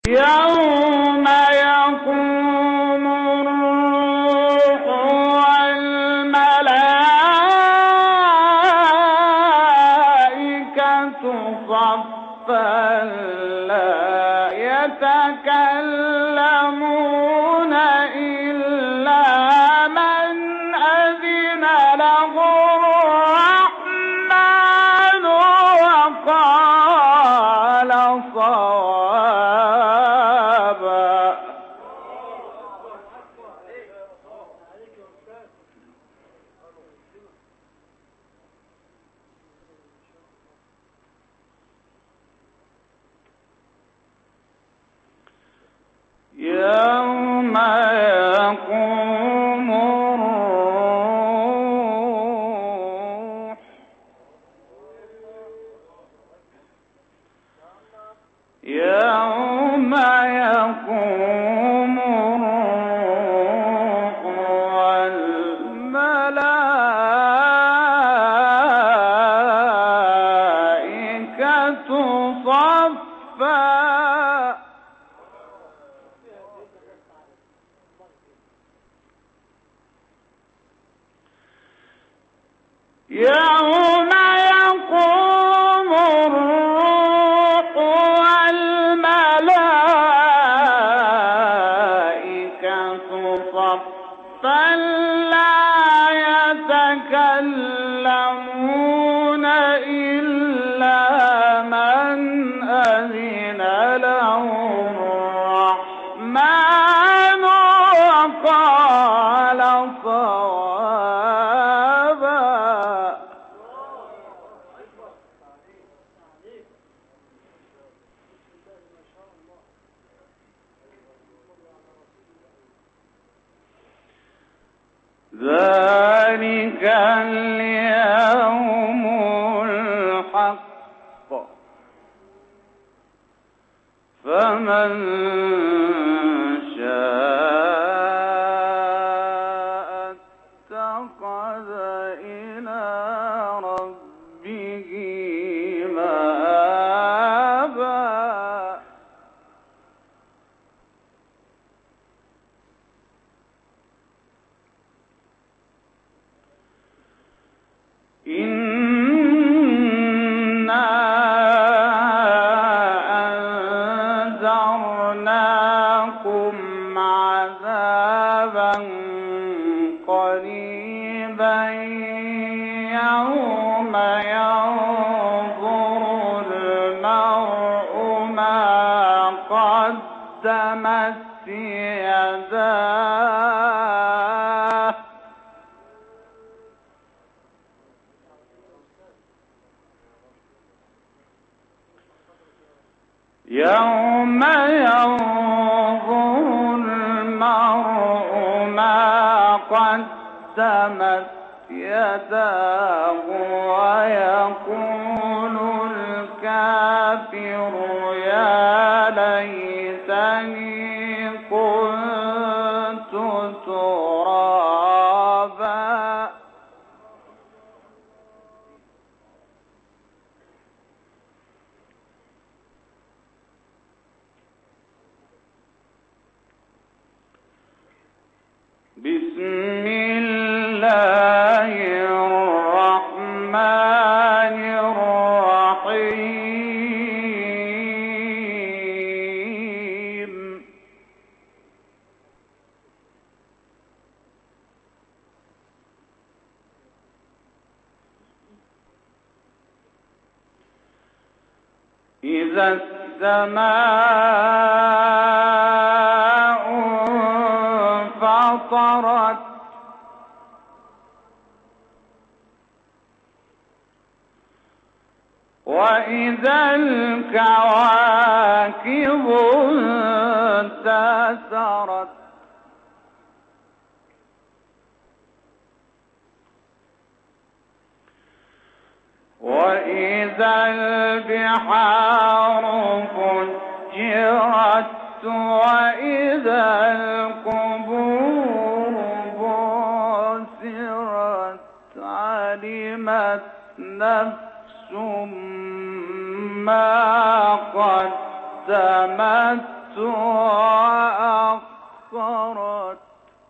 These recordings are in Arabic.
يوم يقوم الروح والملائكة صفا لا يتكلمون إلا من أذن له الرحمن وقال صوابا. يوم يقوم الروح يوم يقوم الروح والملائكة صفا يوم يقوم الروح والملائكة صفا لا يتكلمون إلا من أذن له الرحمن وقال صوابا. ذلك اليوم الحق فمن شاء اتخذ إلى ربه مآبا. إنا أنذرناكم عذابا قريبا يوم ينظر المرء ما قدمت يداه يوم ينظر المرء ما قدمت يداه ويقول الكافر يا ليتني كنت ترابا. بسم الله الرحمن الرحيم. إذا السماء انفطرت وإذا الكواكب انتثرت وإذا البحار فجرت وإذا القبور بعثرت علمت نفس ما قدمت وأخرت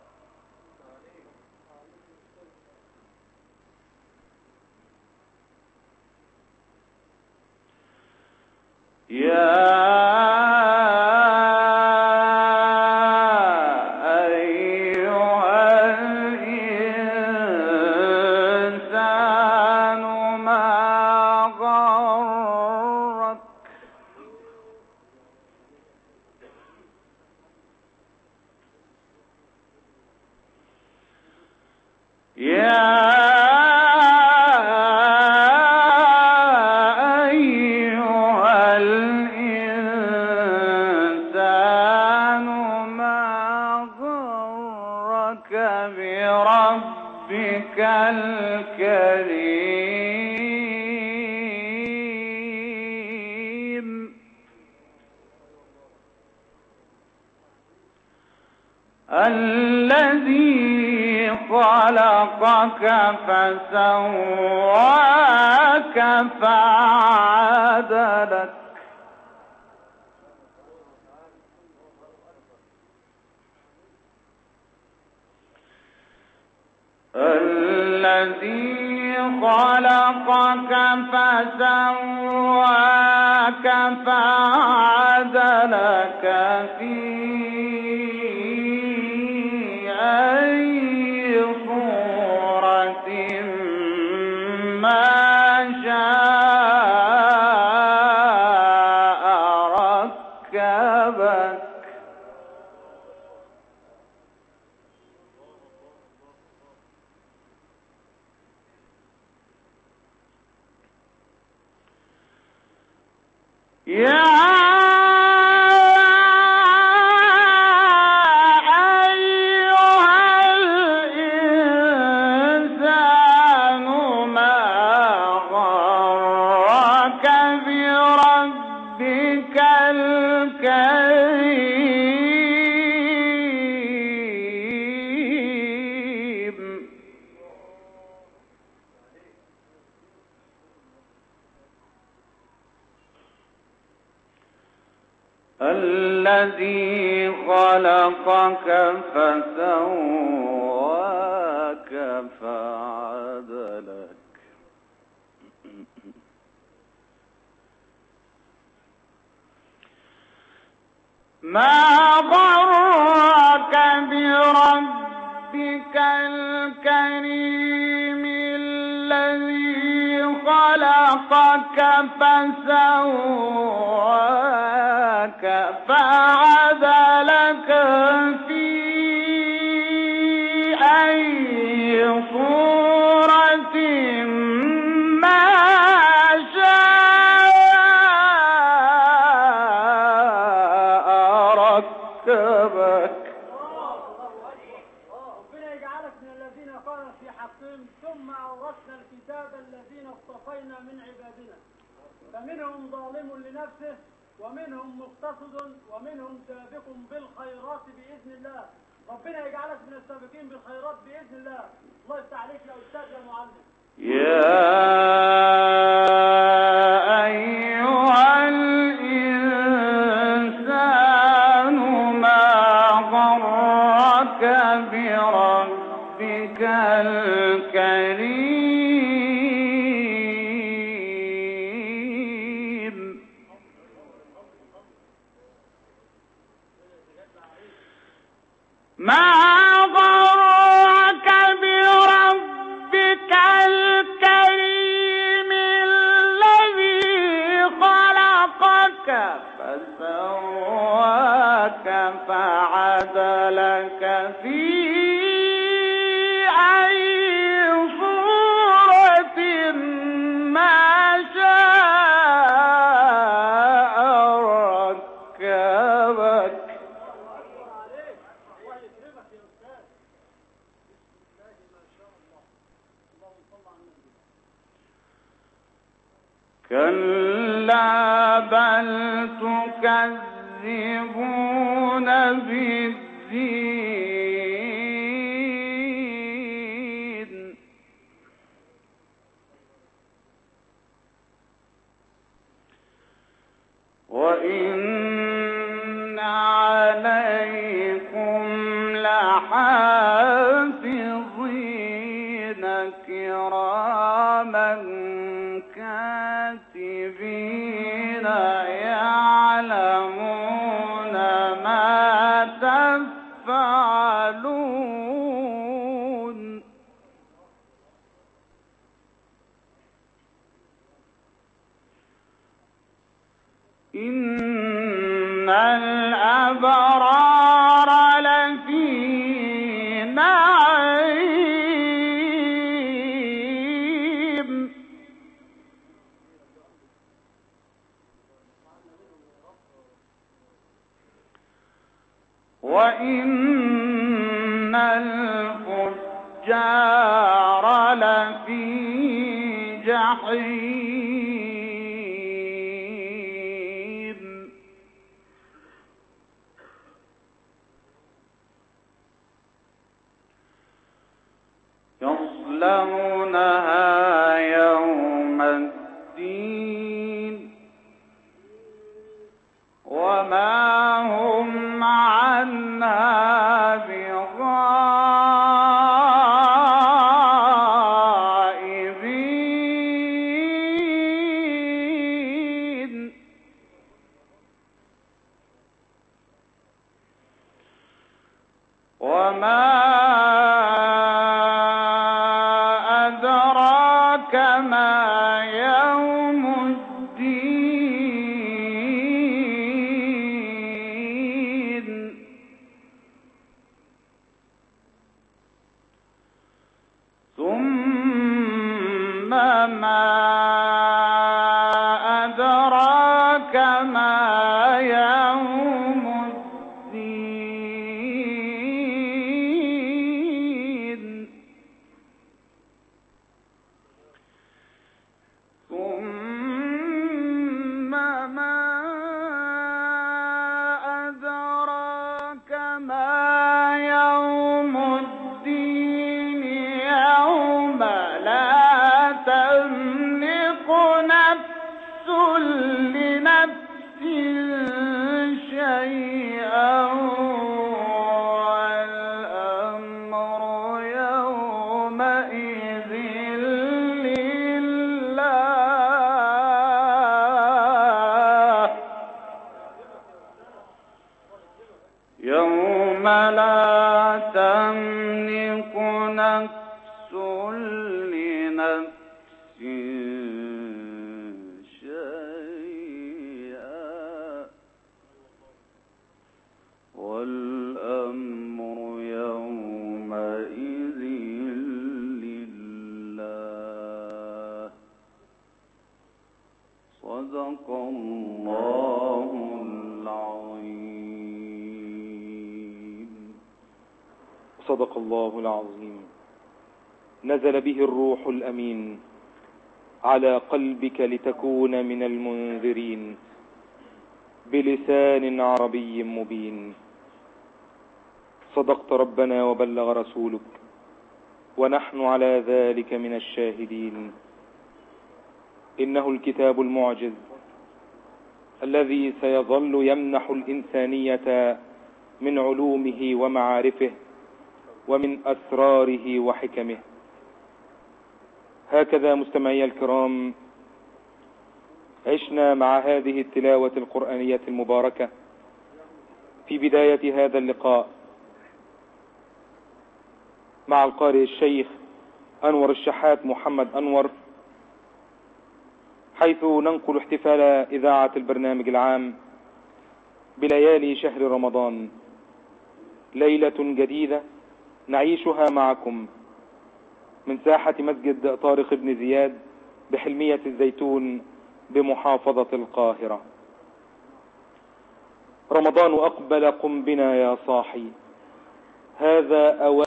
يا بربك الكريم الذي خلقك فسواك فعدلك الذي خلقك فسواك فعدلك في أي صورة ما شاء ركبك يا أيها الإنسان ما غرك بربك الكريم الذي خلقك فسواك فعدلك ما غرك بربك الكريم الذي خلقك فسواك فعدلك في أي صورة ما شاء ركبك ربنا يجعلك من الذين قالوا في حقهم ثم أورثنا الكتاب الذين اصطفينا من عبادنا فمنهم ظالم لنفسه ومنهم مقتصد ومنهم سابق بالخيرات بإذن الله. ربنا يجعلك من السابقين بالخيرات بإذن الله. الله يفتح عليك يا أستاذ يا معلم. يا أيها الإنسان ما غرك بربك الكريم ما غرك بربك الكريم الذي خلقك فسواك فعدلك في أي صورة ما شاء ركبك كلا بل تكذبون بالدين وإن عليكم لحافظين كراما كاتبين يعلمون ما تفعلون. إن الأبرار لفي نعيم وإن الفجار لفي جحيم. يصلونها يوم الدين وما هم عنها بغائبين. وما أدراك ما يوم الدين. ثم ما أدراك ما يوم الدين. ثم ما أدراك ما يوم الدين. يوم لا تملك نفس لنفس شيئا والأمر يومئذ لله. يوم لا تملك نفس لنفس شيئا والأمر يومئذ لله. صدق الله العظيم. صدق الله العظيم. نزل به الروح الأمين على قلبك لتكون من المنذرين بلسان عربي مبين. صدقت ربنا وبلغ رسولك ونحن على ذلك من الشاهدين. إنه الكتاب المعجز الذي سيظل يمنح الإنسانية من علومه ومعارفه ومن أسراره وحكمه. هكذا مستمعي الكرام عشنا مع هذه التلاوة القرآنية المباركة في بداية هذا اللقاء مع القارئ الشيخ أنور الشحات محمد أنور، حيث ننقل احتفال إذاعة البرنامج العام بليالي شهر رمضان، ليلة جديدة نعيشها معكم من ساحة مسجد طارق بن زياد بحلمية الزيتون بمحافظة القاهرة. رمضان أقبل، قم بنا يا صاحي، هذا